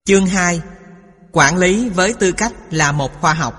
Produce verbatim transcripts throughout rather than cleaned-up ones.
Chương hai. Quản lý với tư cách là một khoa học.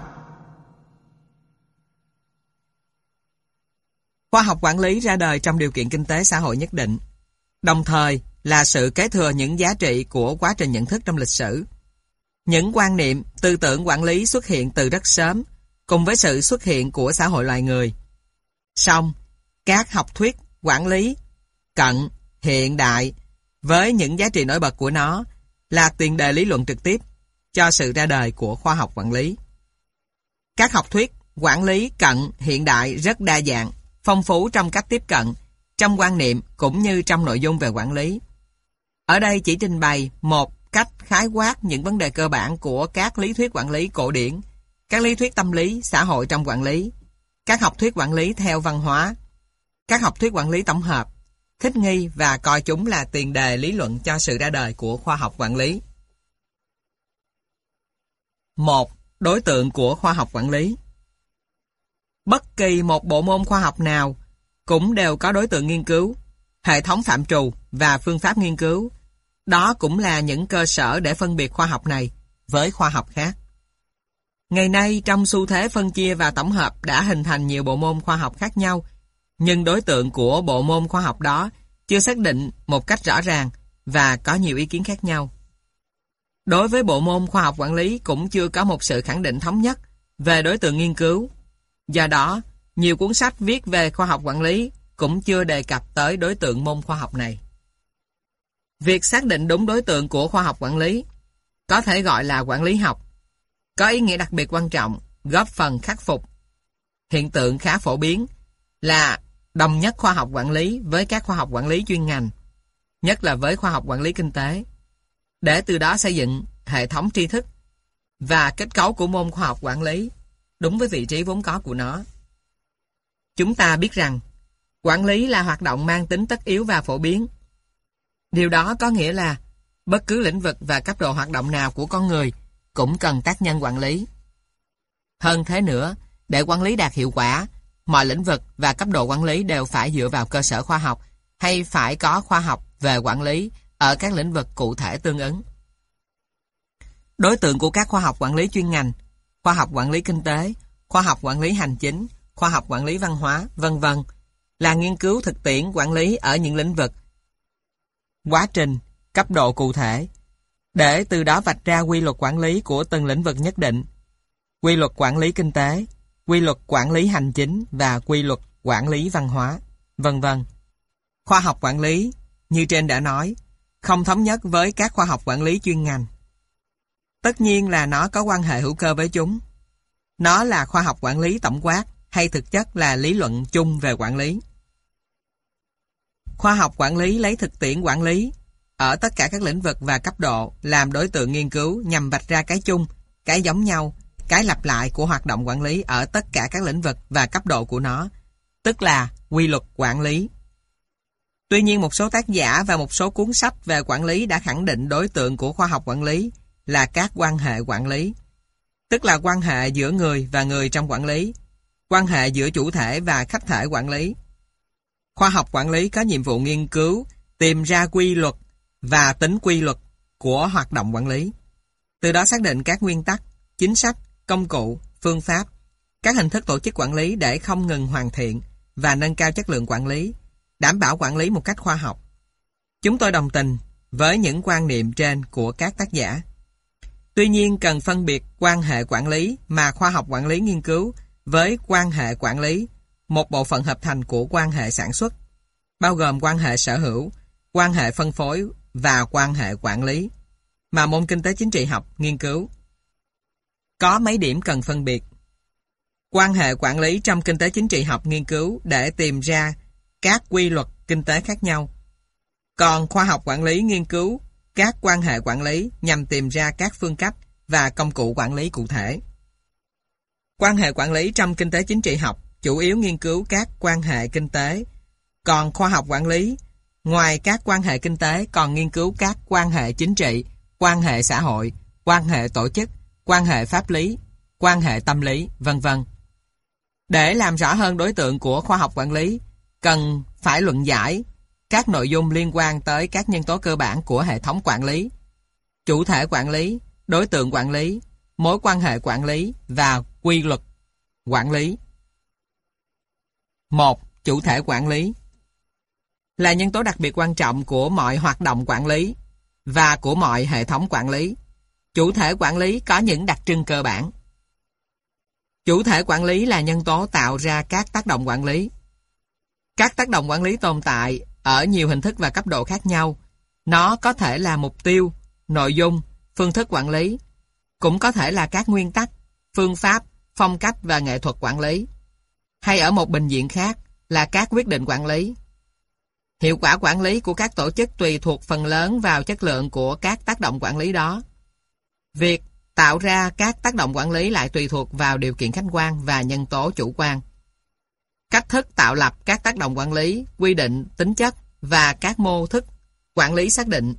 Khoa học quản lý ra đời trong điều kiện kinh tế xã hội nhất định, đồng thời là sự kế thừa những giá trị của quá trình nhận thức trong lịch sử. Những quan niệm, tư tưởng quản lý xuất hiện từ rất sớm, cùng với sự xuất hiện của xã hội loài người. Song, các học thuyết quản lý cận, hiện đại với những giá trị nổi bật của nó là tiền đề lý luận trực tiếp cho sự ra đời của khoa học quản lý. Các học thuyết quản lý cận hiện đại rất đa dạng, phong phú trong cách tiếp cận, trong quan niệm cũng như trong nội dung về quản lý. Ở đây chỉ trình bày một cách khái quát những vấn đề cơ bản của các lý thuyết quản lý cổ điển, các lý thuyết tâm lý, xã hội trong quản lý, các học thuyết quản lý theo văn hóa, các học thuyết quản lý tổng hợp, thích nghi và coi chúng là tiền đề lý luận cho sự ra đời của khoa học quản lý. một. Đối tượng của khoa học quản lý. Bất kỳ một bộ môn khoa học nào cũng đều có đối tượng nghiên cứu, hệ thống phạm trù và phương pháp nghiên cứu. Đó cũng là những cơ sở để phân biệt khoa học này với khoa học khác. Ngày nay, trong xu thế phân chia và tổng hợp đã hình thành nhiều bộ môn khoa học khác nhau, nhưng đối tượng của bộ môn khoa học đó chưa xác định một cách rõ ràng và có nhiều ý kiến khác nhau. Đối với bộ môn khoa học quản lý cũng chưa có một sự khẳng định thống nhất về đối tượng nghiên cứu. Do đó, nhiều cuốn sách viết về khoa học quản lý cũng chưa đề cập tới đối tượng môn khoa học này. Việc xác định đúng đối tượng của khoa học quản lý, có thể gọi là quản lý học, có ý nghĩa đặc biệt quan trọng, góp phần khắc phục hiện tượng khá phổ biến là đồng nhất khoa học quản lý với các khoa học quản lý chuyên ngành, nhất là với khoa học quản lý kinh tế, để từ đó xây dựng hệ thống tri thức và kết cấu của môn khoa học quản lý đúng với vị trí vốn có của nó. Chúng ta biết rằng, quản lý là hoạt động mang tính tất yếu và phổ biến. Điều đó có nghĩa là bất cứ lĩnh vực và cấp độ hoạt động nào của con người cũng cần tác nhân quản lý. Hơn thế nữa, để quản lý đạt hiệu quả, mọi lĩnh vực và cấp độ quản lý đều phải dựa vào cơ sở khoa học hay phải có khoa học về quản lý ở các lĩnh vực cụ thể tương ứng. Đối tượng của các khoa học quản lý chuyên ngành, khoa học quản lý kinh tế, khoa học quản lý hành chính, khoa học quản lý văn hóa, vân vân là nghiên cứu thực tiễn quản lý ở những lĩnh vực, quá trình, cấp độ cụ thể, để từ đó vạch ra quy luật quản lý của từng lĩnh vực nhất định, quy luật quản lý kinh tế, quy luật quản lý hành chính và quy luật quản lý văn hóa, vân vân. Khoa học quản lý, như trên đã nói, không thống nhất với các khoa học quản lý chuyên ngành. Tất nhiên là nó có quan hệ hữu cơ với chúng. Nó là khoa học quản lý tổng quát hay thực chất là lý luận chung về quản lý. Khoa học quản lý lấy thực tiễn quản lý ở tất cả các lĩnh vực và cấp độ làm đối tượng nghiên cứu nhằm vạch ra cái chung, cái giống nhau, cái lặp lại của hoạt động quản lý ở tất cả các lĩnh vực và cấp độ của nó, tức là quy luật quản lý. Tuy nhiên, một số tác giả và một số cuốn sách về quản lý đã khẳng định đối tượng của khoa học quản lý là các quan hệ quản lý, tức là quan hệ giữa người và người trong quản lý, quan hệ giữa chủ thể và khách thể quản lý. Khoa học quản lý có nhiệm vụ nghiên cứu, tìm ra quy luật và tính quy luật của hoạt động quản lý, từ đó xác định các nguyên tắc, chính sách, công cụ, phương pháp, các hình thức tổ chức quản lý để không ngừng hoàn thiện và nâng cao chất lượng quản lý, đảm bảo quản lý một cách khoa học. Chúng tôi đồng tình với những quan niệm trên của các tác giả. Tuy nhiên, cần phân biệt quan hệ quản lý mà khoa học quản lý nghiên cứu với quan hệ quản lý, một bộ phận hợp thành của quan hệ sản xuất, bao gồm quan hệ sở hữu, quan hệ phân phối và quan hệ quản lý, mà môn kinh tế chính trị học nghiên cứu. Có mấy điểm cần phân biệt. Quan hệ quản lý trong kinh tế chính trị học nghiên cứu để tìm ra các quy luật kinh tế khác nhau. Còn khoa học quản lý nghiên cứu các quan hệ quản lý nhằm tìm ra các phương cách và công cụ quản lý cụ thể. Quan hệ quản lý trong kinh tế chính trị học chủ yếu nghiên cứu các quan hệ kinh tế, còn khoa học quản lý, ngoài các quan hệ kinh tế còn nghiên cứu các quan hệ chính trị, quan hệ xã hội, quan hệ tổ chức, quan hệ pháp lý, quan hệ tâm lý, vân vân. Để làm rõ hơn đối tượng của khoa học quản lý, cần phải luận giải các nội dung liên quan tới các nhân tố cơ bản của hệ thống quản lý, chủ thể quản lý, đối tượng quản lý, mối quan hệ quản lý và quy luật quản lý. một. Chủ thể quản lý là nhân tố đặc biệt quan trọng của mọi hoạt động quản lý và của mọi hệ thống quản lý. Chủ thể quản lý có những đặc trưng cơ bản. Chủ thể quản lý là nhân tố tạo ra các tác động quản lý. Các tác động quản lý tồn tại ở nhiều hình thức và cấp độ khác nhau. Nó có thể là mục tiêu, nội dung, phương thức quản lý, cũng có thể là các nguyên tắc, phương pháp, phong cách và nghệ thuật quản lý, hay ở một bình diện khác là các quyết định quản lý. Hiệu quả quản lý của các tổ chức tùy thuộc phần lớn vào chất lượng của các tác động quản lý đó. Việc tạo ra các tác động quản lý lại tùy thuộc vào điều kiện khách quan và nhân tố chủ quan. Cách thức tạo lập các tác động quản lý, quy định, tính chất và các mô thức quản lý xác định.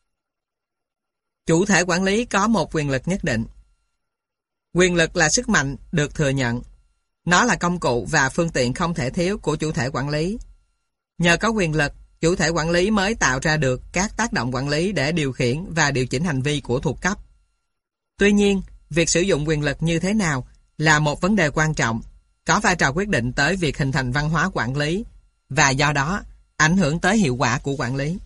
Chủ thể quản lý có một quyền lực nhất định. Quyền lực là sức mạnh được thừa nhận. Nó là công cụ và phương tiện không thể thiếu của chủ thể quản lý. Nhờ có quyền lực, chủ thể quản lý mới tạo ra được các tác động quản lý để điều khiển và điều chỉnh hành vi của thuộc cấp. Tuy nhiên, việc sử dụng quyền lực như thế nào là một vấn đề quan trọng, có vai trò quyết định tới việc hình thành văn hóa quản lý và do đó ảnh hưởng tới hiệu quả của quản lý.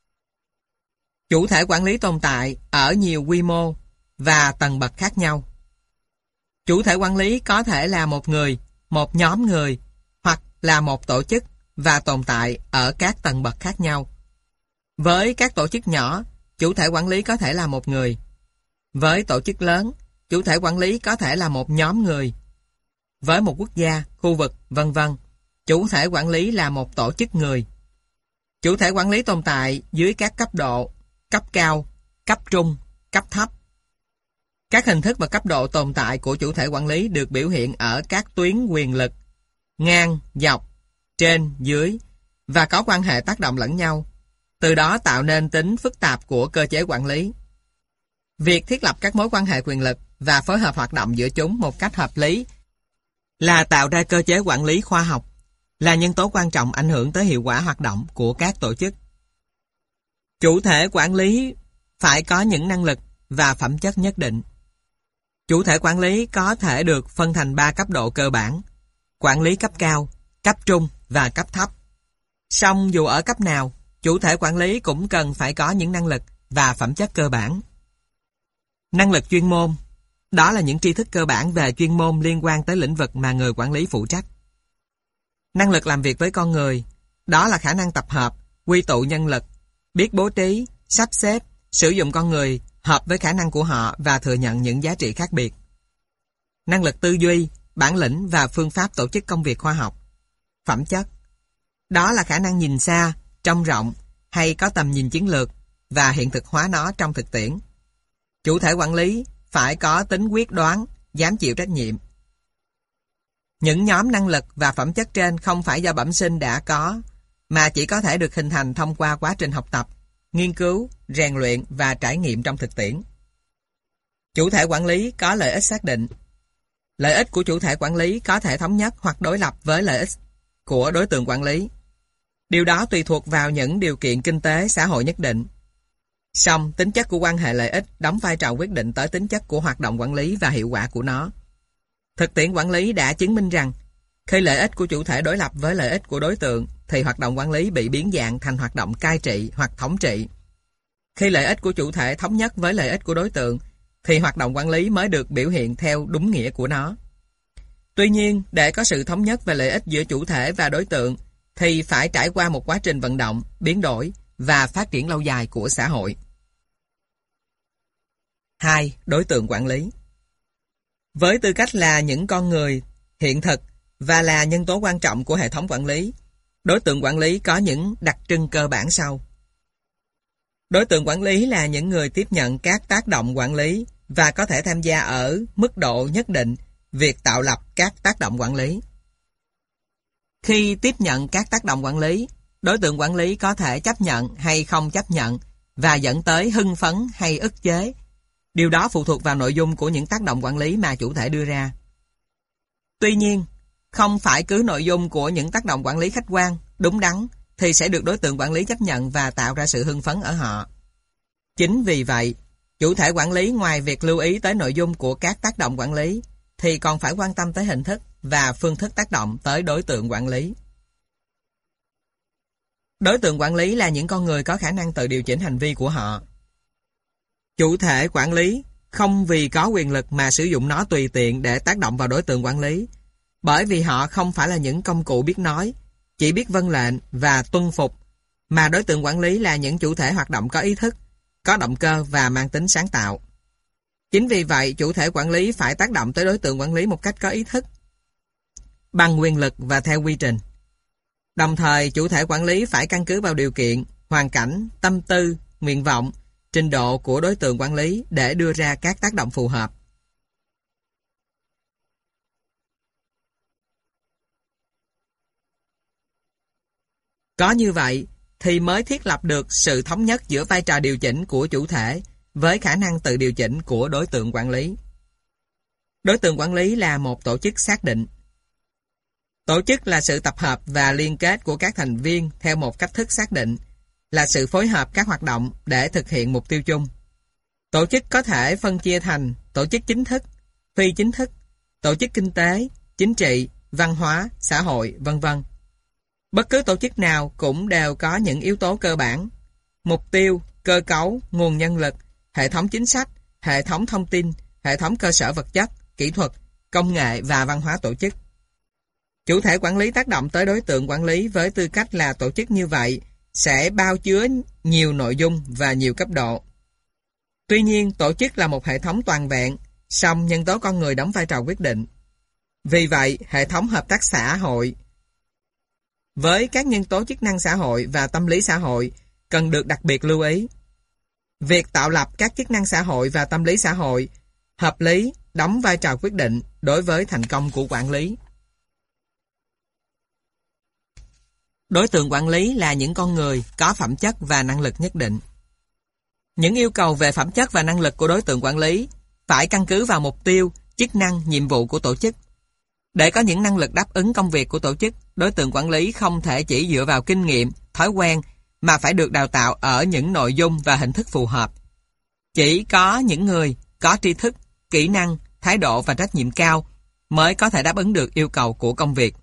Chủ thể quản lý tồn tại ở nhiều quy mô và tầng bậc khác nhau. Chủ thể quản lý có thể là một người, một nhóm người hoặc là một tổ chức và tồn tại ở các tầng bậc khác nhau. Với các tổ chức nhỏ, chủ thể quản lý có thể là một người. Với tổ chức lớn, chủ thể quản lý có thể là một nhóm người. Với một quốc gia, khu vực, vân vân, chủ thể quản lý là một tổ chức người. Chủ thể quản lý tồn tại dưới các cấp độ, cấp cao, cấp trung, cấp thấp. Các hình thức và cấp độ tồn tại của chủ thể quản lý được biểu hiện ở các tuyến quyền lực, ngang, dọc, trên, dưới và có quan hệ tác động lẫn nhau, từ đó tạo nên tính phức tạp của cơ chế quản lý. Việc thiết lập các mối quan hệ quyền lực và phối hợp hoạt động giữa chúng một cách hợp lý là tạo ra cơ chế quản lý khoa học, là nhân tố quan trọng ảnh hưởng tới hiệu quả hoạt động của các tổ chức. Chủ thể quản lý phải có những năng lực và phẩm chất nhất định. Chủ thể quản lý có thể được phân thành ba cấp độ cơ bản: quản lý cấp cao, cấp trung và cấp thấp. Song dù ở cấp nào, chủ thể quản lý cũng cần phải có những năng lực và phẩm chất cơ bản. Năng lực chuyên môn, đó là những tri thức cơ bản về chuyên môn liên quan tới lĩnh vực mà người quản lý phụ trách. Năng lực làm việc với con người, đó là khả năng tập hợp, quy tụ nhân lực, biết bố trí, sắp xếp, sử dụng con người hợp với khả năng của họ và thừa nhận những giá trị khác biệt. Năng lực tư duy, bản lĩnh và phương pháp tổ chức công việc khoa học. Phẩm chất, đó là khả năng nhìn xa, trông rộng hay có tầm nhìn chiến lược và hiện thực hóa nó trong thực tiễn. Chủ thể quản lý phải có tính quyết đoán, dám chịu trách nhiệm. Những nhóm năng lực và phẩm chất trên không phải do bẩm sinh đã có, mà chỉ có thể được hình thành thông qua quá trình học tập, nghiên cứu, rèn luyện và trải nghiệm trong thực tiễn. Chủ thể quản lý có lợi ích xác định. Lợi ích của chủ thể quản lý có thể thống nhất hoặc đối lập với lợi ích của đối tượng quản lý. Điều đó tùy thuộc vào những điều kiện kinh tế, xã hội nhất định. Song, tính chất của quan hệ lợi ích đóng vai trò quyết định tới tính chất của hoạt động quản lý và hiệu quả của nó. Thực tiễn quản lý đã chứng minh rằng, khi lợi ích của chủ thể đối lập với lợi ích của đối tượng, thì hoạt động quản lý bị biến dạng thành hoạt động cai trị hoặc thống trị. Khi lợi ích của chủ thể thống nhất với lợi ích của đối tượng, thì hoạt động quản lý mới được biểu hiện theo đúng nghĩa của nó. Tuy nhiên, để có sự thống nhất về lợi ích giữa chủ thể và đối tượng, thì phải trải qua một quá trình vận động, biến đổi và phát triển lâu dài của xã hội. hai. Đối tượng quản lý. Với tư cách là những con người hiện thực và là nhân tố quan trọng của hệ thống quản lý, đối tượng quản lý có những đặc trưng cơ bản sau. Đối tượng quản lý là những người tiếp nhận các tác động quản lý và có thể tham gia ở mức độ nhất định việc tạo lập các tác động quản lý. Khi tiếp nhận các tác động quản lý, đối tượng quản lý có thể chấp nhận hay không chấp nhận và dẫn tới hưng phấn hay ức chế. Điều đó phụ thuộc vào nội dung của những tác động quản lý mà chủ thể đưa ra. Tuy nhiên, không phải cứ nội dung của những tác động quản lý khách quan, đúng đắn thì sẽ được đối tượng quản lý chấp nhận và tạo ra sự hưng phấn ở họ. Chính vì vậy, Chủ thể quản lý ngoài việc lưu ý tới nội dung của các tác động quản lý, thì còn phải quan tâm tới hình thức và phương thức tác động tới đối tượng quản lý. Đối tượng quản lý là những con người có khả năng tự điều chỉnh hành vi của họ. Chủ thể quản lý không vì có quyền lực mà sử dụng nó tùy tiện để tác động vào đối tượng quản lý, bởi vì họ không phải là những công cụ biết nói, chỉ biết vâng lệnh và tuân phục, mà đối tượng quản lý là những chủ thể hoạt động có ý thức, có động cơ và mang tính sáng tạo. Chính vì vậy, chủ thể quản lý phải tác động tới đối tượng quản lý một cách có ý thức, bằng quyền lực và theo quy trình. Đồng thời, chủ thể quản lý phải căn cứ vào điều kiện, hoàn cảnh, tâm tư, nguyện vọng, trình độ của đối tượng quản lý để đưa ra các tác động phù hợp. Có như vậy, thì mới thiết lập được sự thống nhất giữa vai trò điều chỉnh của chủ thể với khả năng tự điều chỉnh của đối tượng quản lý. Đối tượng quản lý là một tổ chức xác định. Tổ chức là sự tập hợp và liên kết của các thành viên theo một cách thức xác định, là sự phối hợp các hoạt động để thực hiện mục tiêu chung. Tổ chức có thể phân chia thành tổ chức chính thức, phi chính thức, tổ chức kinh tế, chính trị, văn hóa, xã hội, vân vân. Bất cứ tổ chức nào cũng đều có những yếu tố cơ bản: mục tiêu, cơ cấu, nguồn nhân lực, hệ thống chính sách, hệ thống thông tin, hệ thống cơ sở vật chất, kỹ thuật, công nghệ và văn hóa tổ chức. Chủ thể quản lý tác động tới đối tượng quản lý với tư cách là tổ chức như vậy sẽ bao chứa nhiều nội dung và nhiều cấp độ. Tuy nhiên, tổ chức là một hệ thống toàn vẹn, song nhân tố con người đóng vai trò quyết định. Vì vậy, hệ thống hợp tác xã hội với các nhân tố chức năng xã hội và tâm lý xã hội cần được đặc biệt lưu ý. Việc tạo lập các chức năng xã hội và tâm lý xã hội hợp lý đóng vai trò quyết định đối với thành công của quản lý. Đối tượng quản lý là những con người có phẩm chất và năng lực nhất định. Những yêu cầu về phẩm chất và năng lực của đối tượng quản lý phải căn cứ vào mục tiêu, chức năng, nhiệm vụ của tổ chức. Để có những năng lực đáp ứng công việc của tổ chức, đối tượng quản lý không thể chỉ dựa vào kinh nghiệm, thói quen, mà phải được đào tạo ở những nội dung và hình thức phù hợp. Chỉ có những người có tri thức, kỹ năng, thái độ và trách nhiệm cao mới có thể đáp ứng được yêu cầu của công việc.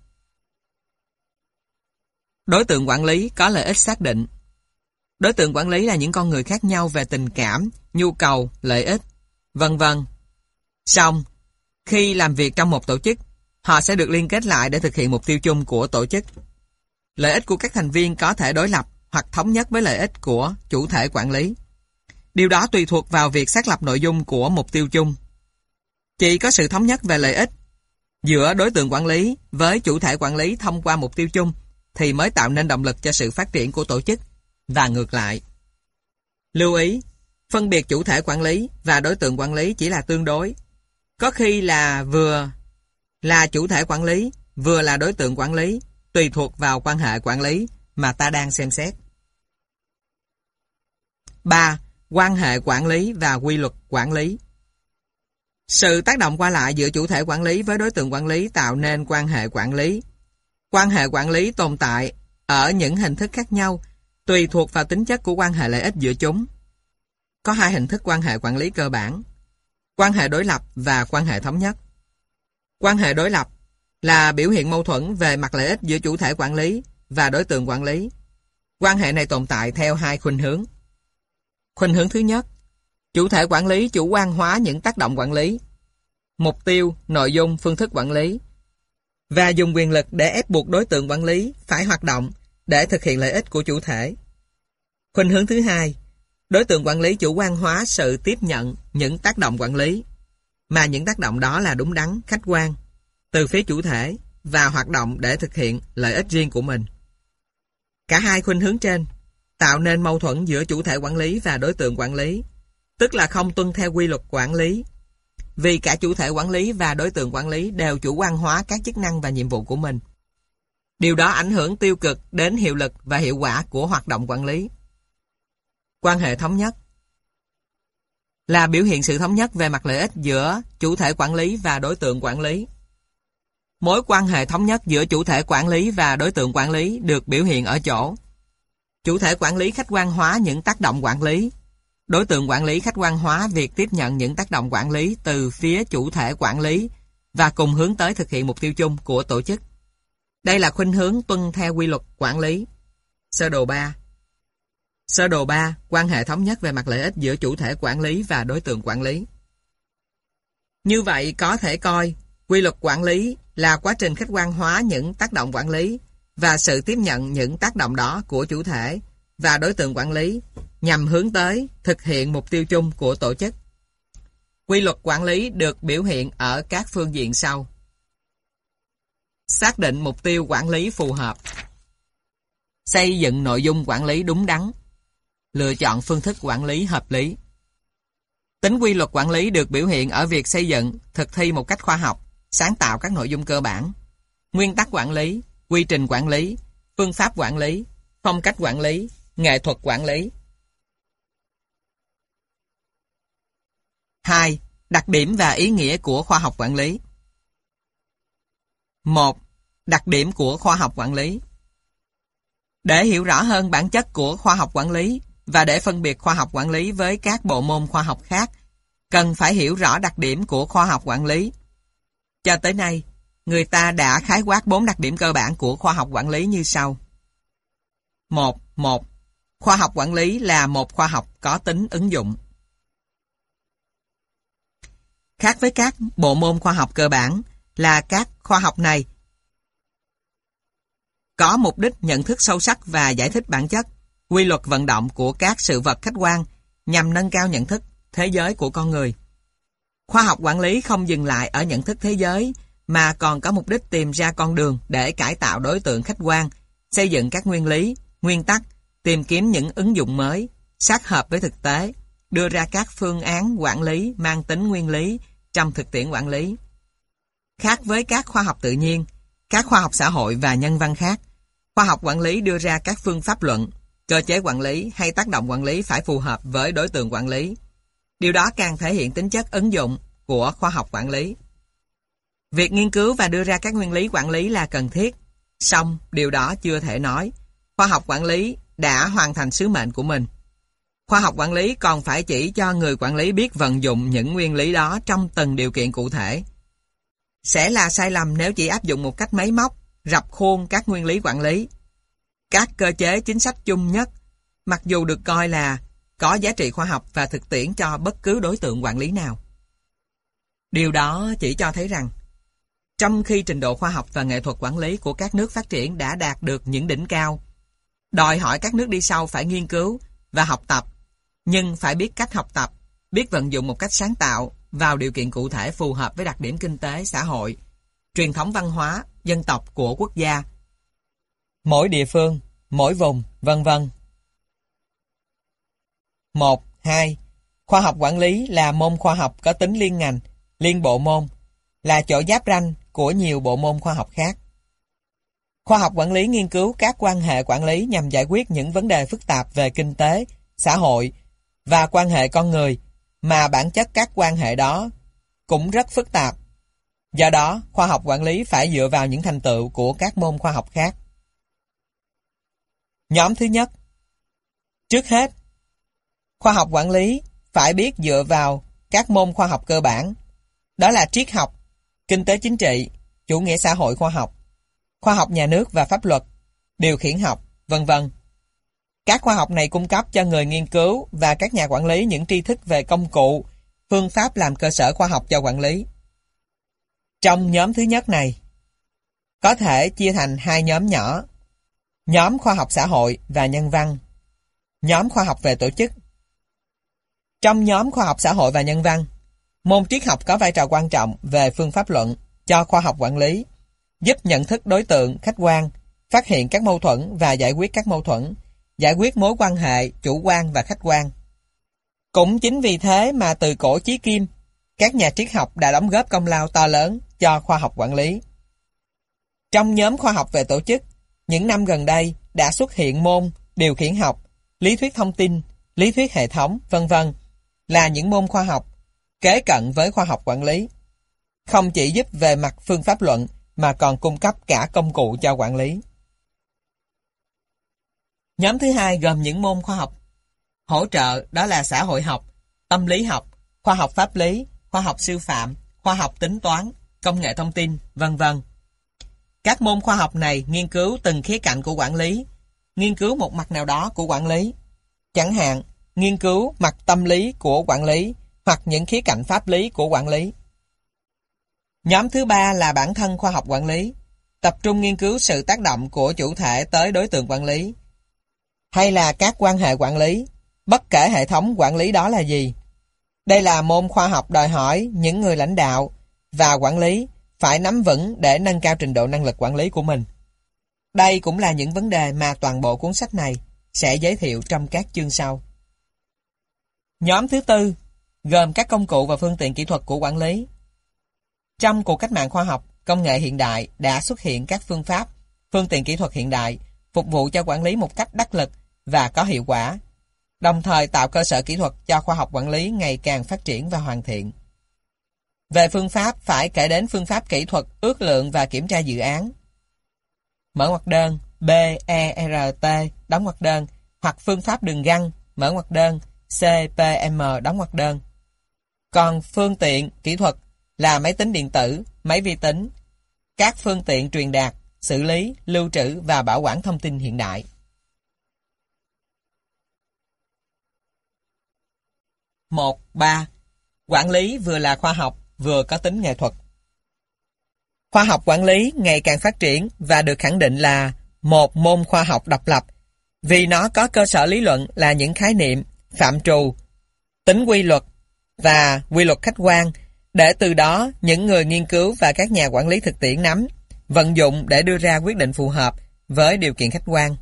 Đối tượng quản lý có lợi ích xác định. Đối tượng quản lý là những con người khác nhau về tình cảm, nhu cầu, lợi ích, vân vân. Song, khi làm việc trong một tổ chức, họ sẽ được liên kết lại để thực hiện mục tiêu chung của tổ chức. Lợi ích của các thành viên có thể đối lập hoặc thống nhất với lợi ích của chủ thể quản lý. Điều đó tùy thuộc vào việc xác lập nội dung của mục tiêu chung. Chỉ có sự thống nhất về lợi ích giữa đối tượng quản lý với chủ thể quản lý thông qua mục tiêu chung thì mới tạo nên động lực cho sự phát triển của tổ chức và ngược lại. Lưu ý, phân biệt chủ thể quản lý và đối tượng quản lý chỉ là tương đối. Có khi là vừa là chủ thể quản lý, vừa là đối tượng quản lý, tùy thuộc vào quan hệ quản lý mà ta đang xem xét. ba. Quan hệ quản lý và quy luật quản lý. Sự tác động qua lại giữa chủ thể quản lý với đối tượng quản lý tạo nên quan hệ quản lý. Quan hệ quản lý tồn tại ở những hình thức khác nhau, tùy thuộc vào tính chất của quan hệ lợi ích giữa chúng. Có hai hình thức quan hệ quản lý cơ bản: quan hệ đối lập và quan hệ thống nhất. Quan hệ đối lập là biểu hiện mâu thuẫn về mặt lợi ích giữa chủ thể quản lý và đối tượng quản lý. Quan hệ này tồn tại theo hai khuynh hướng. Khuynh hướng thứ nhất, chủ thể quản lý chủ quan hóa những tác động quản lý, mục tiêu, nội dung, phương thức quản lý, và dùng quyền lực để ép buộc đối tượng quản lý phải hoạt động để thực hiện lợi ích của chủ thể. Khuynh hướng thứ hai, đối tượng quản lý chủ quan hóa sự tiếp nhận những tác động quản lý, mà những tác động đó là đúng đắn, khách quan, từ phía chủ thể và hoạt động để thực hiện lợi ích riêng của mình. Cả hai khuynh hướng trên tạo nên mâu thuẫn giữa chủ thể quản lý và đối tượng quản lý, tức là không tuân theo quy luật quản lý, vì cả chủ thể quản lý và đối tượng quản lý đều chủ quan hóa các chức năng và nhiệm vụ của mình. Điều đó ảnh hưởng tiêu cực đến hiệu lực và hiệu quả của hoạt động quản lý. Quan hệ thống nhất là biểu hiện sự thống nhất về mặt lợi ích giữa chủ thể quản lý và đối tượng quản lý. Mối quan hệ thống nhất giữa chủ thể quản lý và đối tượng quản lý được biểu hiện ở chỗ chủ thể quản lý khách quan hóa những tác động quản lý, Đối tượng quản lý khách quan hóa việc tiếp nhận những tác động quản lý từ phía chủ thể quản lý và cùng hướng tới thực hiện mục tiêu chung của tổ chức. Đây là khuynh hướng tuân theo quy luật quản lý. Sơ đồ ba. Sơ đồ ba, quan hệ thống nhất về mặt lợi ích giữa chủ thể quản lý và đối tượng quản lý. Như vậy có thể coi quy luật quản lý là quá trình khách quan hóa những tác động quản lý và sự tiếp nhận những tác động đó của chủ thể và đối tượng quản lý nhằm hướng tới thực hiện mục tiêu chung của tổ chức. Quy luật quản lý được biểu hiện ở các phương diện sau. Xác định mục tiêu quản lý phù hợp. Xây dựng nội dung quản lý đúng đắn. Lựa chọn phương thức quản lý hợp lý. Tính quy luật quản lý được biểu hiện ở việc xây dựng, thực thi một cách khoa học, sáng tạo các nội dung cơ bản, nguyên tắc quản lý, quy trình quản lý, phương pháp quản lý, phong cách quản lý, nghệ thuật quản lý. hai. Đặc điểm và ý nghĩa của khoa học quản lý. một. Đặc điểm của khoa học quản lý. Để hiểu rõ hơn bản chất của khoa học quản lý và để phân biệt khoa học quản lý với các bộ môn khoa học khác, cần phải hiểu rõ đặc điểm của khoa học quản lý. Cho tới nay, người ta đã khái quát bốn đặc điểm cơ bản của khoa học quản lý như sau. một. một. Khoa học quản lý là một khoa học có tính ứng dụng. Khác với các bộ môn khoa học cơ bản là các khoa học này có mục đích nhận thức sâu sắc và giải thích bản chất, quy luật vận động của các sự vật khách quan nhằm nâng cao nhận thức thế giới của con người. Khoa học quản lý không dừng lại ở nhận thức thế giới mà còn có mục đích tìm ra con đường để cải tạo đối tượng khách quan, xây dựng các nguyên lý, nguyên tắc, tìm kiếm những ứng dụng mới, sát hợp với thực tế, đưa ra các phương án quản lý mang tính nguyên lý trong thực tiễn quản lý. Khác với các khoa học tự nhiên, các khoa học xã hội và nhân văn khác, khoa học quản lý đưa ra các phương pháp luận, cơ chế quản lý hay tác động quản lý phải phù hợp với đối tượng quản lý. Điều đó càng thể hiện tính chất ứng dụng của khoa học quản lý. Việc nghiên cứu và đưa ra các nguyên lý quản lý là cần thiết, song điều đó chưa thể nói khoa học quản lý đã hoàn thành sứ mệnh của mình. Khoa học quản lý còn phải chỉ cho người quản lý biết vận dụng những nguyên lý đó trong từng điều kiện cụ thể. Sẽ là sai lầm nếu chỉ áp dụng một cách máy móc, rập khuôn các nguyên lý quản lý. Các cơ chế chính sách chung nhất, mặc dù được coi là có giá trị khoa học và thực tiễn cho bất cứ đối tượng quản lý nào. Điều đó chỉ cho thấy rằng, trong khi trình độ khoa học và nghệ thuật quản lý của các nước phát triển đã đạt được những đỉnh cao, đòi hỏi các nước đi sau phải nghiên cứu và học tập, nhưng phải biết cách học tập, biết vận dụng một cách sáng tạo vào điều kiện cụ thể phù hợp với đặc điểm kinh tế, xã hội, truyền thống văn hóa, dân tộc của quốc gia, mỗi địa phương, mỗi vùng, vân vân. một. hai. Khoa học quản lý là môn khoa học có tính liên ngành, liên bộ môn, là chỗ giáp ranh của nhiều bộ môn khoa học khác. Khoa học quản lý nghiên cứu các quan hệ quản lý nhằm giải quyết những vấn đề phức tạp về kinh tế, xã hội và quan hệ con người, mà bản chất các quan hệ đó cũng rất phức tạp. Do đó, khoa học quản lý phải dựa vào những thành tựu của các môn khoa học khác. Nhóm thứ nhất. Trước hết, khoa học quản lý phải biết dựa vào các môn khoa học cơ bản, đó là triết học, kinh tế chính trị, chủ nghĩa xã hội khoa học, khoa học nhà nước và pháp luật, điều khiển học, vân vân. Các khoa học này cung cấp cho người nghiên cứu và các nhà quản lý những tri thức về công cụ, phương pháp làm cơ sở khoa học cho quản lý. Trong nhóm thứ nhất này, có thể chia thành hai nhóm nhỏ: nhóm khoa học xã hội và nhân văn, nhóm khoa học về tổ chức. Trong nhóm khoa học xã hội và nhân văn, môn triết học có vai trò quan trọng về phương pháp luận cho khoa học quản lý, giúp nhận thức đối tượng khách quan, phát hiện các mâu thuẫn và giải quyết các mâu thuẫn, giải quyết mối quan hệ chủ quan và khách quan. Cũng chính vì thế mà từ cổ chí kim, các nhà triết học đã đóng góp công lao to lớn cho khoa học quản lý. Trong nhóm khoa học về tổ chức, những năm gần đây đã xuất hiện môn điều khiển học, lý thuyết thông tin, lý thuyết hệ thống, vân vân, là những môn khoa học kế cận với khoa học quản lý, không chỉ giúp về mặt phương pháp luận mà còn cung cấp cả công cụ cho quản lý. Nhóm thứ hai gồm những môn khoa học Hỗ trợ đó là xã hội học, tâm lý học, khoa học pháp lý, khoa học sư phạm, khoa học tính toán, công nghệ thông tin, vân vân. Các môn khoa học này nghiên cứu từng khía cạnh của quản lý, nghiên cứu một mặt nào đó của quản lý. Chẳng hạn, nghiên cứu mặt tâm lý của quản lý hoặc những khía cạnh pháp lý của quản lý. Nhóm thứ ba là bản thân khoa học quản lý, tập trung nghiên cứu sự tác động của chủ thể tới đối tượng quản lý, hay là các quan hệ quản lý, bất kể hệ thống quản lý đó là gì. Đây là môn khoa học đòi hỏi những người lãnh đạo và quản lý phải nắm vững để nâng cao trình độ năng lực quản lý của mình. Đây cũng là những vấn đề mà toàn bộ cuốn sách này sẽ giới thiệu trong các chương sau. Nhóm thứ tư gồm các công cụ và phương tiện kỹ thuật của quản lý. Trong cuộc cách mạng khoa học, công nghệ hiện đại đã xuất hiện các phương pháp, phương tiện kỹ thuật hiện đại phục vụ cho quản lý một cách đắc lực và có hiệu quả, đồng thời tạo cơ sở kỹ thuật cho khoa học quản lý ngày càng phát triển và hoàn thiện. Về phương pháp, phải kể đến phương pháp kỹ thuật ước lượng và kiểm tra dự án. Mở ngoặc đơn B E R T đóng ngoặc đơn hoặc phương pháp đường găng mở ngoặc đơn C P M đóng ngoặc đơn. Còn phương tiện kỹ thuật là máy tính điện tử, máy vi tính, các phương tiện truyền đạt, xử lý, lưu trữ và bảo quản thông tin hiện đại. một ba. Quản lý vừa là khoa học, vừa có tính nghệ thuật. Khoa học quản lý ngày càng phát triển và được khẳng định là một môn khoa học độc lập, vì nó có cơ sở lý luận là những khái niệm, phạm trù, tính quy luật và quy luật khách quan, để từ đó những người nghiên cứu và các nhà quản lý thực tiễn nắm, vận dụng để đưa ra quyết định phù hợp với điều kiện khách quan.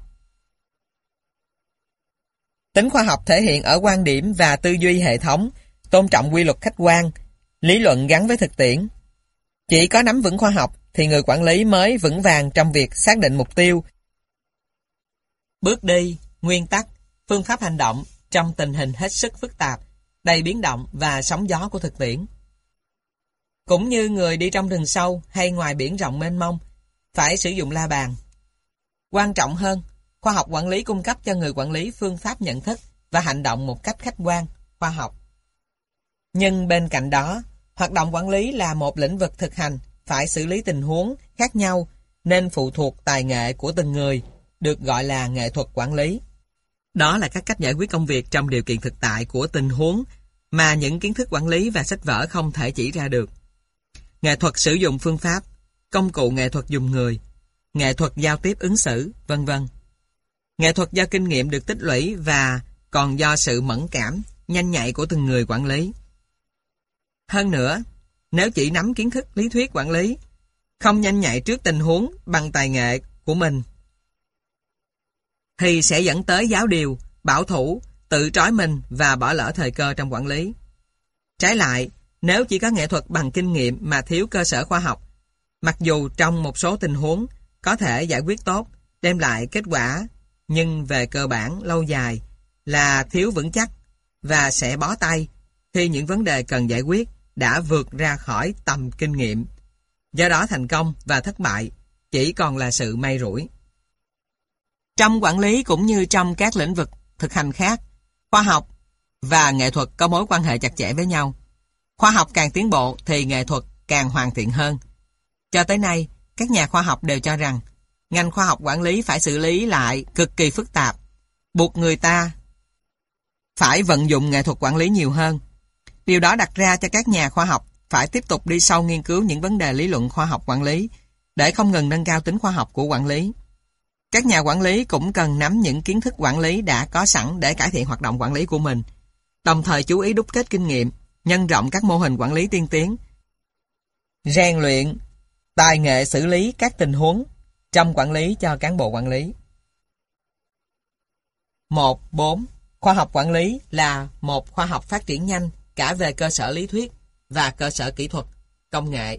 Tính khoa học thể hiện ở quan điểm và tư duy hệ thống, tôn trọng quy luật khách quan, lý luận gắn với thực tiễn. Chỉ có nắm vững khoa học thì người quản lý mới vững vàng trong việc xác định mục tiêu, bước đi, nguyên tắc, phương pháp hành động trong tình hình hết sức phức tạp, đầy biến động và sóng gió của thực tiễn. Cũng như người đi trong rừng sâu hay ngoài biển rộng mênh mông, phải sử dụng la bàn. Quan trọng hơn, khoa học quản lý cung cấp cho người quản lý phương pháp nhận thức và hành động một cách khách quan, khoa học. Nhưng bên cạnh đó, hoạt động quản lý là một lĩnh vực thực hành, phải xử lý tình huống khác nhau, nên phụ thuộc tài nghệ của từng người, được gọi là nghệ thuật quản lý. Đó là các cách giải quyết công việc trong điều kiện thực tại của tình huống mà những kiến thức quản lý và sách vở không thể chỉ ra được. Nghệ thuật sử dụng phương pháp, công cụ nghệ thuật dùng người, nghệ thuật giao tiếp ứng xử, vân vân. Nghệ thuật do kinh nghiệm được tích lũy và còn do sự mẫn cảm, nhanh nhạy của từng người quản lý. Hơn nữa, nếu chỉ nắm kiến thức lý thuyết quản lý, không nhanh nhạy trước tình huống bằng tài nghệ của mình, thì sẽ dẫn tới giáo điều, bảo thủ, tự trói mình và bỏ lỡ thời cơ trong quản lý. Trái lại, nếu chỉ có nghệ thuật bằng kinh nghiệm mà thiếu cơ sở khoa học, mặc dù trong một số tình huống có thể giải quyết tốt, đem lại kết quả, nhưng về cơ bản lâu dài là thiếu vững chắc và sẽ bó tay khi những vấn đề cần giải quyết đã vượt ra khỏi tầm kinh nghiệm. Do đó thành công và thất bại chỉ còn là sự may rủi. Trong quản lý cũng như trong các lĩnh vực thực hành khác, khoa học và nghệ thuật có mối quan hệ chặt chẽ với nhau. Khoa học càng tiến bộ thì nghệ thuật càng hoàn thiện hơn. Cho tới nay, các nhà khoa học đều cho rằng ngành khoa học quản lý phải xử lý lại cực kỳ phức tạp, buộc người ta phải vận dụng nghệ thuật quản lý nhiều hơn. Điều đó đặt ra cho các nhà khoa học phải tiếp tục đi sâu nghiên cứu những vấn đề lý luận khoa học quản lý để không ngừng nâng cao tính khoa học của quản lý. Các nhà quản lý cũng cần nắm những kiến thức quản lý đã có sẵn để cải thiện hoạt động quản lý của mình, đồng thời chú ý đúc kết kinh nghiệm, nhân rộng các mô hình quản lý tiên tiến, rèn luyện tài nghệ xử lý các tình huống trong quản lý cho cán bộ quản lý. một bốn. Khoa học quản lý là một khoa học phát triển nhanh cả về cơ sở lý thuyết và cơ sở kỹ thuật, công nghệ.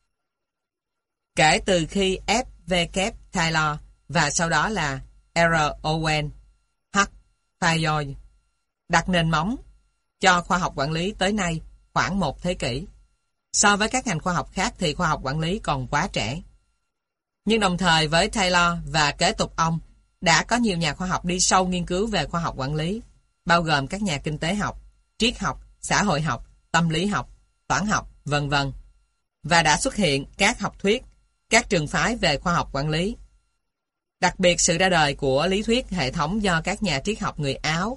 Kể từ khi F W Taylor và sau đó là R Owen H Fayolle đặt nền móng cho khoa học quản lý tới nay khoảng một thế kỷ. So với các ngành khoa học khác thì khoa học quản lý còn quá trẻ. Nhưng đồng thời với Taylor và kế tục ông, đã có nhiều nhà khoa học đi sâu nghiên cứu về khoa học quản lý. bao gồm các nhà kinh tế học, triết học, xã hội học, tâm lý học, toán học, vân vân. Và đã xuất hiện các học thuyết, các trường phái về khoa học quản lý. Đặc biệt sự ra đời của lý thuyết hệ thống do các nhà triết học người Áo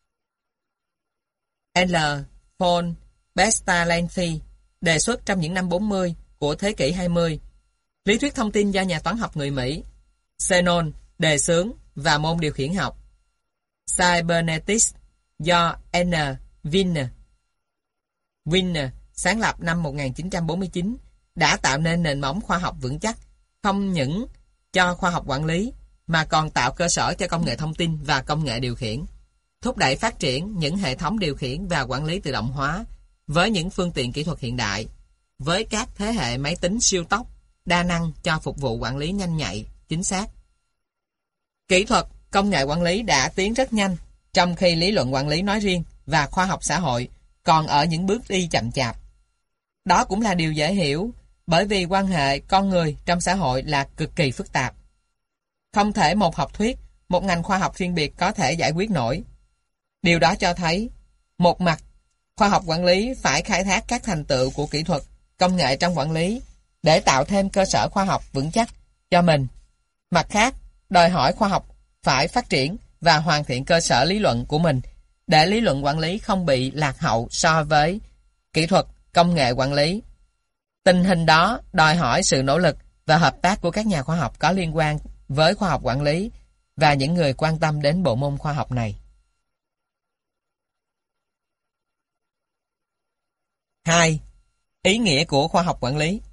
L. von Pestalozzi đề xuất trong những năm bốn mươi của thế kỷ hai mươi. Lý thuyết thông tin do nhà toán học người Mỹ Zenon đề xướng và môn điều khiển học. Cybernetics do N. Wiener Wiener sáng lập năm một nghìn chín trăm bốn mươi chín đã tạo nên nền móng khoa học vững chắc, không những cho khoa học quản lý mà còn tạo cơ sở cho công nghệ thông tin và công nghệ điều khiển, thúc đẩy phát triển những hệ thống điều khiển và quản lý tự động hóa với những phương tiện kỹ thuật hiện đại, với các thế hệ máy tính siêu tốc, đa năng cho phục vụ quản lý nhanh nhạy, chính xác. Kỹ thuật, công nghệ quản lý đã tiến rất nhanh, trong khi lý luận quản lý nói riêng và khoa học xã hội còn ở những bước đi chậm chạp. Đó cũng là điều dễ hiểu, bởi vì quan hệ con người trong xã hội là cực kỳ phức tạp. Không thể một học thuyết, một ngành khoa học riêng biệt có thể giải quyết nổi. Điều đó cho thấy, một mặt, khoa học quản lý phải khai thác các thành tựu của kỹ thuật, công nghệ trong quản lý để tạo thêm cơ sở khoa học vững chắc cho mình. Mặt khác, đòi hỏi khoa học phải phát triển và hoàn thiện cơ sở lý luận của mình để lý luận quản lý không bị lạc hậu so với kỹ thuật, công nghệ quản lý. Tình hình đó đòi hỏi sự nỗ lực và hợp tác của các nhà khoa học có liên quan với khoa học quản lý và những người quan tâm đến bộ môn khoa học này. hai. Ý nghĩa của khoa học quản lý.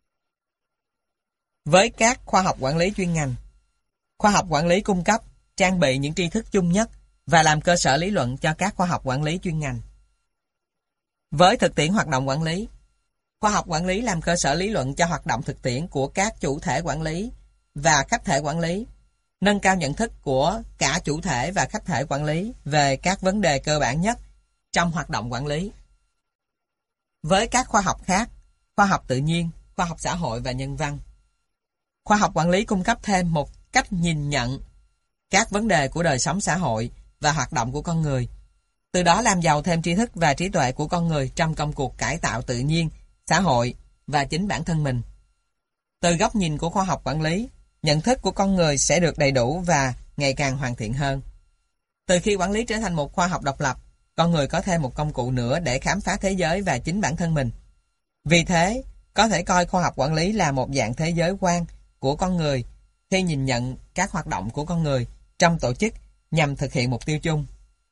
Với các khoa học quản lý chuyên ngành, khoa học quản lý cung cấp, trang bị những tri thức chung nhất và làm cơ sở lý luận cho các khoa học quản lý chuyên ngành. Với thực tiễn hoạt động quản lý, khoa học quản lý làm cơ sở lý luận cho hoạt động thực tiễn của các chủ thể quản lý và khách thể quản lý, nâng cao nhận thức của cả chủ thể và khách thể quản lý về các vấn đề cơ bản nhất trong hoạt động quản lý. Với các khoa học khác, khoa học tự nhiên, khoa học xã hội và nhân văn, khoa học quản lý cung cấp thêm một cách nhìn nhận các vấn đề của đời sống xã hội và hoạt động của con người, từ đó làm giàu thêm tri thức và trí tuệ của con người trong công cuộc cải tạo tự nhiên, xã hội và chính bản thân mình. Từ góc nhìn của khoa học quản lý, nhận thức của con người sẽ được đầy đủ và ngày càng hoàn thiện hơn. Từ khi quản lý trở thành một khoa học độc lập, con người có thêm một công cụ nữa để khám phá thế giới và chính bản thân mình. Vì thế, có thể coi khoa học quản lý là một dạng thế giới quan của con người khi nhìn nhận các hoạt động của con người trong tổ chức nhằm thực hiện mục tiêu chung.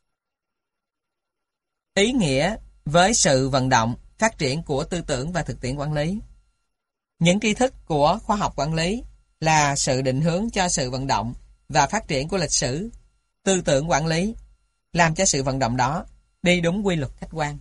Ý nghĩa với sự vận động, phát triển của tư tưởng và thực tiễn quản lý. Những tri thức của khoa học quản lý là sự định hướng cho sự vận động và phát triển của lịch sử, tư tưởng quản lý, làm cho sự vận động đó đi đúng quy luật khách quan.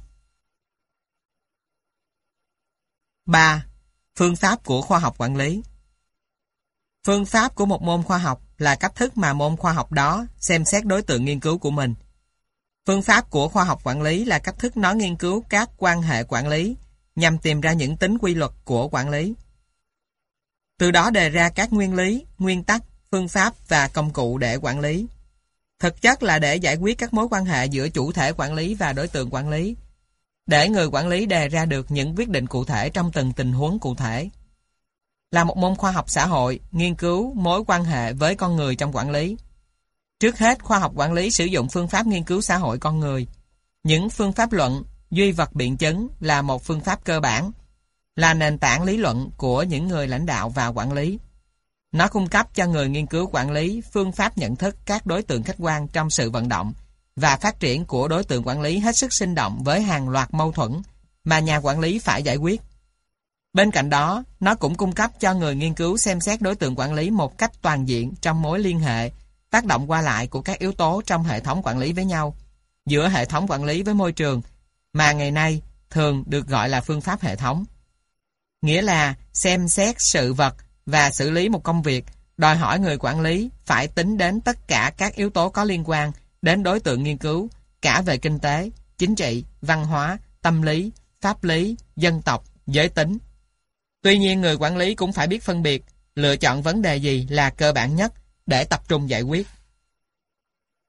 ba. Phương pháp của khoa học quản lý. Phương pháp của một môn khoa học là cách thức mà môn khoa học đó xem xét đối tượng nghiên cứu của mình. Phương pháp của khoa học quản lý là cách thức nó nghiên cứu các quan hệ quản lý nhằm tìm ra những tính quy luật của quản lý. Từ đó đề ra các nguyên lý, nguyên tắc, phương pháp và công cụ để quản lý. Thực chất là để giải quyết các mối quan hệ giữa chủ thể quản lý và đối tượng quản lý, để người quản lý đề ra được những quyết định cụ thể trong từng tình huống cụ thể. Là một môn khoa học xã hội, nghiên cứu mối quan hệ với con người trong quản lý. Trước hết, khoa học quản lý sử dụng phương pháp nghiên cứu xã hội con người. Những phương pháp luận, duy vật biện chứng là một phương pháp cơ bản, là nền tảng lý luận của những người lãnh đạo và quản lý. Nó cung cấp cho người nghiên cứu quản lý phương pháp nhận thức các đối tượng khách quan trong sự vận động và phát triển của đối tượng quản lý hết sức sinh động với hàng loạt mâu thuẫn mà nhà quản lý phải giải quyết. Bên cạnh đó, nó cũng cung cấp cho người nghiên cứu xem xét đối tượng quản lý một cách toàn diện trong mối liên hệ, tác động qua lại của các yếu tố trong hệ thống quản lý với nhau, giữa hệ thống quản lý với môi trường, mà ngày nay thường được gọi là phương pháp hệ thống. Nghĩa là xem xét sự vật và xử lý một công việc đòi hỏi người quản lý phải tính đến tất cả các yếu tố có liên quan đến đối tượng nghiên cứu, cả về kinh tế, chính trị, văn hóa, tâm lý, pháp lý, dân tộc, giới tính. Tuy nhiên, người quản lý cũng phải biết phân biệt, lựa chọn vấn đề gì là cơ bản nhất để tập trung giải quyết.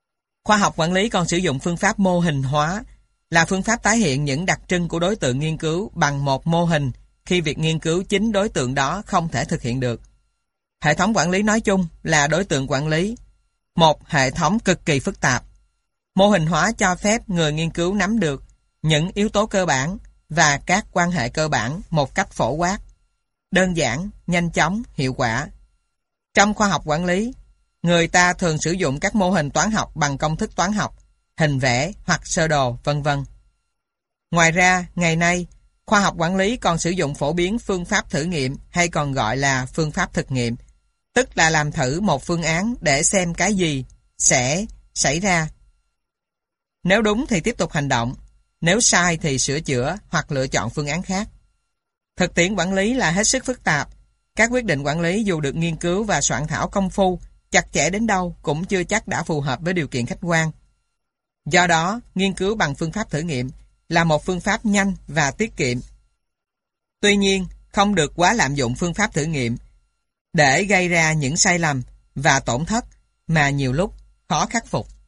Khoa học quản lý còn sử dụng phương pháp mô hình hóa, là phương pháp tái hiện những đặc trưng của đối tượng nghiên cứu bằng một mô hình khi việc nghiên cứu chính đối tượng đó không thể thực hiện được. Hệ thống quản lý nói chung là đối tượng quản lý, một hệ thống cực kỳ phức tạp. Mô hình hóa cho phép người nghiên cứu nắm được những yếu tố cơ bản và các quan hệ cơ bản một cách phổ quát, đơn giản, nhanh chóng, hiệu quả. Trong khoa học quản lý, người ta thường sử dụng các mô hình toán học bằng công thức toán học, hình vẽ hoặc sơ đồ, vân vân. Ngoài ra, ngày nay, khoa học quản lý còn sử dụng phổ biến phương pháp thử nghiệm hay còn gọi là phương pháp thực nghiệm, tức là làm thử một phương án để xem cái gì sẽ xảy ra. Nếu đúng thì tiếp tục hành động, nếu sai thì sửa chữa hoặc lựa chọn phương án khác. Thực tiễn quản lý là hết sức phức tạp. Các quyết định quản lý dù được nghiên cứu và soạn thảo công phu, chặt chẽ đến đâu cũng chưa chắc đã phù hợp với điều kiện khách quan. Do đó, nghiên cứu bằng phương pháp thử nghiệm là một phương pháp nhanh và tiết kiệm. Tuy nhiên, không được quá lạm dụng phương pháp thử nghiệm để gây ra những sai lầm và tổn thất mà nhiều lúc khó khắc phục.